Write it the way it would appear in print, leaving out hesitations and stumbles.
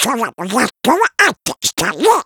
今日はの学校はアートしたね。